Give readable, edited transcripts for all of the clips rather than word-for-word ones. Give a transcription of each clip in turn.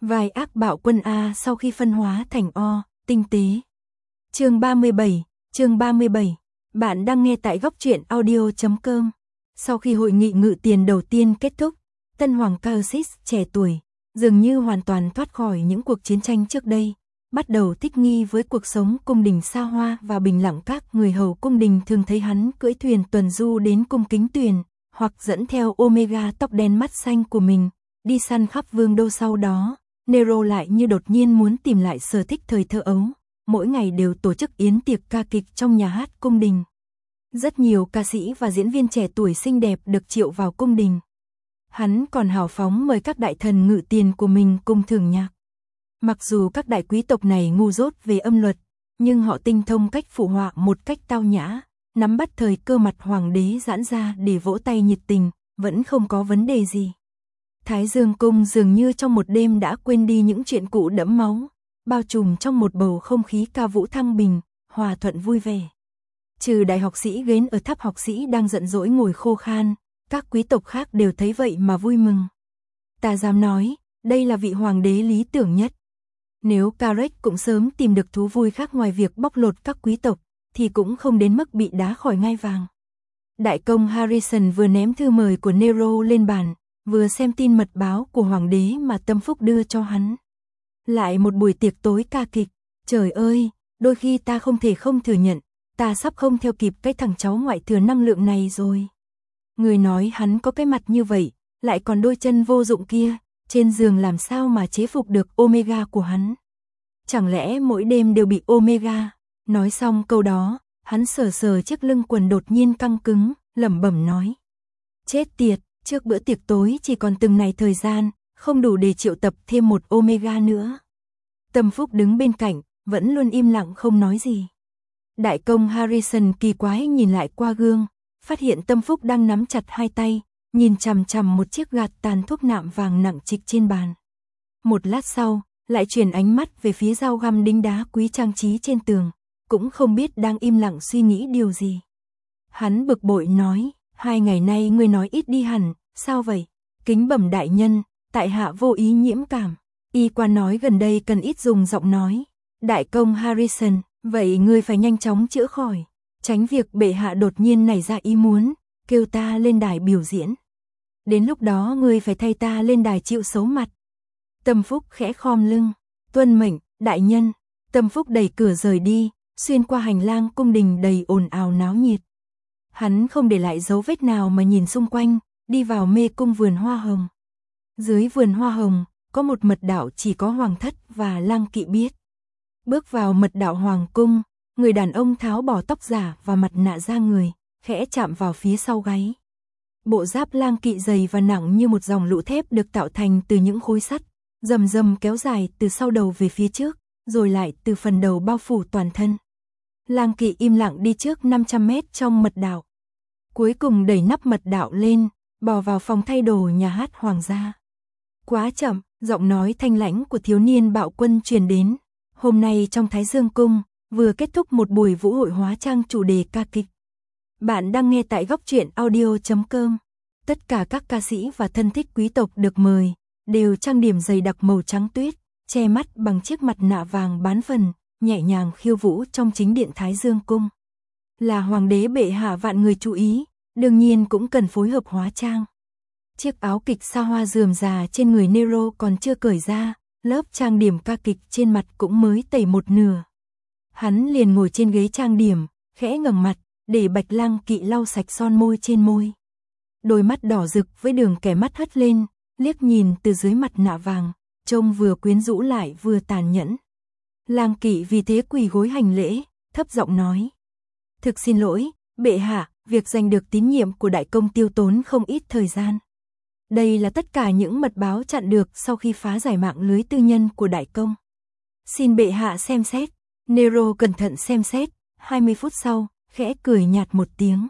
Vai ác bạo quân A sau khi phân hóa thành O, tinh tế. Chương 37. Bạn đang nghe tại góc truyện audio.com. Sau khi hội nghị ngự tiền đầu tiên kết thúc, Tân Hoàng Khaosis trẻ tuổi, dường như hoàn toàn thoát khỏi những cuộc chiến tranh trước đây, bắt đầu thích nghi với cuộc sống cung đình xa hoa và bình lặng. Các người hầu cung đình thường thấy hắn cưỡi thuyền tuần du đến cung kính tuyền, hoặc dẫn theo Omega tóc đen mắt xanh của mình, đi săn khắp vương đô. Sau đó, Nero lại như đột nhiên muốn tìm lại sở thích thời thơ ấu, mỗi ngày đều tổ chức yến tiệc ca kịch trong nhà hát cung đình. Rất nhiều ca sĩ và diễn viên trẻ tuổi xinh đẹp được triệu vào cung đình. Hắn còn hào phóng mời các đại thần ngự tiền của mình cùng thưởng nhạc. Mặc dù các đại quý tộc này ngu dốt về âm luật, nhưng họ tinh thông cách phụ họa một cách tao nhã, nắm bắt thời cơ mặt hoàng đế giãn ra để vỗ tay nhiệt tình, vẫn không có vấn đề gì. Thái Dương cung dường như trong một đêm đã quên đi những chuyện cũ đẫm máu, bao trùm trong một bầu không khí ca vũ thăng bình, hòa thuận vui vẻ. Trừ đại học sĩ Gến ở tháp học sĩ đang giận dỗi ngồi khô khan, các quý tộc khác đều thấy vậy mà vui mừng. Ta dám nói, đây là vị hoàng đế lý tưởng nhất. Nếu Carrick cũng sớm tìm được thú vui khác ngoài việc bóc lột các quý tộc, thì cũng không đến mức bị đá khỏi ngai vàng. Đại công Harrison vừa ném thư mời của Nero lên bàn, vừa xem tin mật báo của hoàng đế mà Tâm Phúc đưa cho hắn. Lại một buổi tiệc tối ca kịch, trời ơi, đôi khi ta không thể không thừa nhận, ta sắp không theo kịp cái thằng cháu ngoại thừa năng lượng này rồi. Người nói hắn có cái mặt như vậy, lại còn đôi chân vô dụng kia, trên giường làm sao mà chế phục được Omega của hắn. Chẳng lẽ mỗi đêm đều bị Omega? Nói xong câu đó, hắn sờ sờ chiếc lưng quần đột nhiên căng cứng, lẩm bẩm nói. Chết tiệt, trước bữa tiệc tối chỉ còn từng này thời gian, không đủ để triệu tập thêm một Omega nữa. Tâm Phúc đứng bên cạnh, vẫn luôn im lặng không nói gì. Đại công Harrison kỳ quái nhìn lại qua gương, phát hiện Tâm Phúc đang nắm chặt hai tay, nhìn chằm chằm một chiếc gạt tàn thuốc nạm vàng nặng trịch trên bàn. Một lát sau, lại chuyển ánh mắt về phía dao găm đính đá quý trang trí trên tường, cũng không biết đang im lặng suy nghĩ điều gì. Hắn bực bội nói, 2 ngày nay ngươi nói ít đi hẳn, sao vậy? Kính bẩm đại nhân, tại hạ vô ý nhiễm cảm. Y quan nói gần đây cần ít dùng giọng nói. Đại công Harrison, vậy ngươi phải nhanh chóng chữa khỏi, tránh việc bệ hạ đột nhiên nảy ra ý muốn kêu ta lên đài biểu diễn. Đến lúc đó ngươi phải thay ta lên đài chịu xấu mặt. Tâm Phúc khẽ khom lưng, tuân mệnh, đại nhân. Tâm Phúc đẩy cửa rời đi, xuyên qua hành lang cung đình đầy ồn ào náo nhiệt. Hắn không để lại dấu vết nào mà nhìn xung quanh, đi vào mê cung vườn hoa hồng. Dưới vườn hoa hồng, có một mật đạo chỉ có hoàng thất và lang kỵ biết. Bước vào mật đạo hoàng cung, người đàn ông tháo bỏ tóc giả và mặt nạ ra người, khẽ chạm vào phía sau gáy. Bộ giáp lang kỵ dày và nặng như một dòng lũ thép được tạo thành từ những khối sắt, rầm rầm kéo dài từ sau đầu về phía trước, rồi lại từ phần đầu bao phủ toàn thân. Lang kỵ im lặng đi trước 500 mét trong mật đạo. Cuối cùng đẩy nắp mật đạo lên, bò vào phòng thay đồ nhà hát hoàng gia. Quá chậm, giọng nói thanh lãnh của thiếu niên bạo quân truyền đến. Hôm nay trong Thái Dương cung, vừa kết thúc một buổi vũ hội hóa trang chủ đề ca kịch. Bạn đang nghe tại góc truyện audio.com. Tất cả các ca sĩ và thân thích quý tộc được mời, đều trang điểm dày đặc màu trắng tuyết, che mắt bằng chiếc mặt nạ vàng bán phần, nhẹ nhàng khiêu vũ trong chính điện Thái Dương cung. Là hoàng đế bệ hạ vạn người chú ý, đương nhiên cũng cần phối hợp hóa trang. Chiếc áo kịch xa hoa rườm rà trên người Nero còn chưa cởi ra, lớp trang điểm ca kịch trên mặt cũng mới tẩy một nửa. Hắn liền ngồi trên ghế trang điểm, khẽ ngẩng mặt, để Bạch Lang kỵ lau sạch son môi trên môi. Đôi mắt đỏ rực với đường kẻ mắt hất lên, liếc nhìn từ dưới mặt nạ vàng, trông vừa quyến rũ lại vừa tàn nhẫn. Lang kỵ vì thế quỳ gối hành lễ, thấp giọng nói. Thực xin lỗi, bệ hạ, việc giành được tín nhiệm của đại công tiêu tốn không ít thời gian. Đây là tất cả những mật báo chặn được sau khi phá giải mạng lưới tư nhân của đại công. Xin bệ hạ xem xét. Nero cẩn thận xem xét, 20 phút sau, khẽ cười nhạt một tiếng.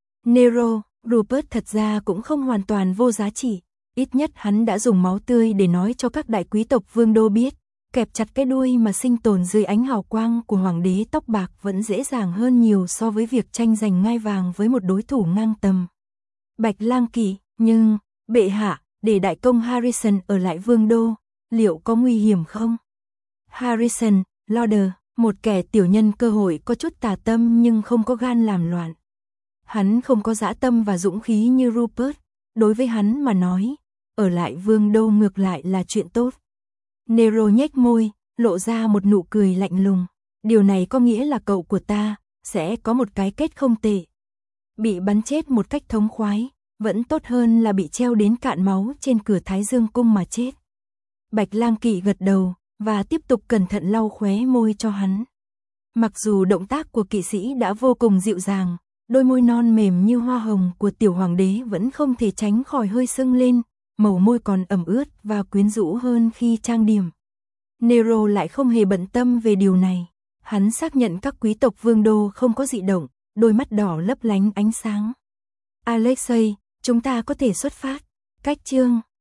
Nero, Rupert thật ra cũng không hoàn toàn vô giá trị, ít nhất hắn đã dùng máu tươi để nói cho các đại quý tộc vương đô biết, kẹp chặt cái đuôi mà sinh tồn dưới ánh hào quang của hoàng đế tóc bạc vẫn dễ dàng hơn nhiều so với việc tranh giành ngai vàng với một đối thủ ngang tầm. Bạch Lang kỵ, nhưng, bệ hạ, để đại công Harrison ở lại vương đô, liệu có nguy hiểm không? Harrison, Lauder, một kẻ tiểu nhân cơ hội có chút tà tâm nhưng không có gan làm loạn. Hắn không có dã tâm và dũng khí như Rupert, đối với hắn mà nói, ở lại vương đô ngược lại là chuyện tốt. Nero nhếch môi, lộ ra một nụ cười lạnh lùng. Điều này có nghĩa là cậu của ta sẽ có một cái kết không tệ. Bị bắn chết một cách thống khoái, vẫn tốt hơn là bị treo đến cạn máu trên cửa Thái Dương cung mà chết. Bạch Lang Kỵ gật đầu và tiếp tục cẩn thận lau khóe môi cho hắn. Mặc dù động tác của kỵ sĩ đã vô cùng dịu dàng, đôi môi non mềm như hoa hồng của tiểu hoàng đế vẫn không thể tránh khỏi hơi sưng lên, màu môi còn ẩm ướt và quyến rũ hơn khi trang điểm. Nero lại không hề bận tâm về điều này. Hắn xác nhận các quý tộc vương đô không có dị động, đôi mắt đỏ lấp lánh ánh sáng. Alexei, chúng ta có thể xuất phát. Cách chương